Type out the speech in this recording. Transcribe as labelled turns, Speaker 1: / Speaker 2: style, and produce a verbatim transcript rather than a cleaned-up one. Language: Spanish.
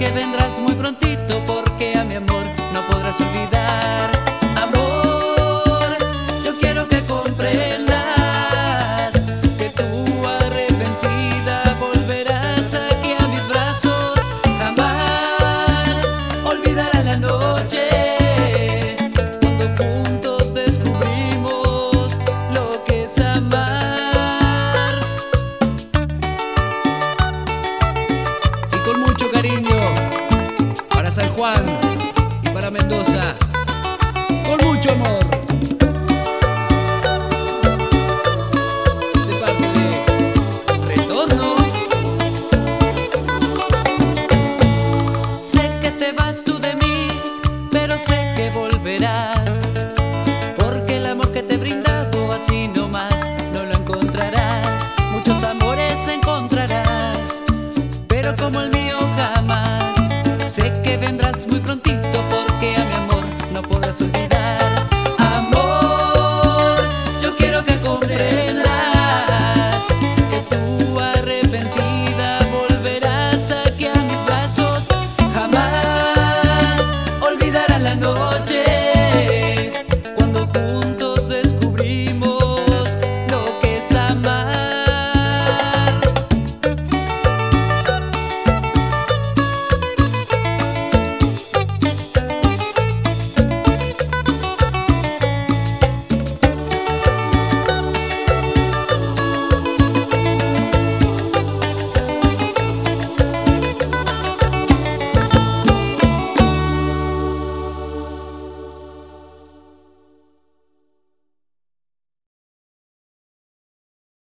Speaker 1: que vendrás muy prontito, porque a mi amor no podrás olvidar. Amor, yo quiero que comprendas que tú arrepentida volverás aquí a mis brazos. Jamás olvidarás la noche cuando juntos descubrimos lo que es amar. Y con mucho cariño para San Juan.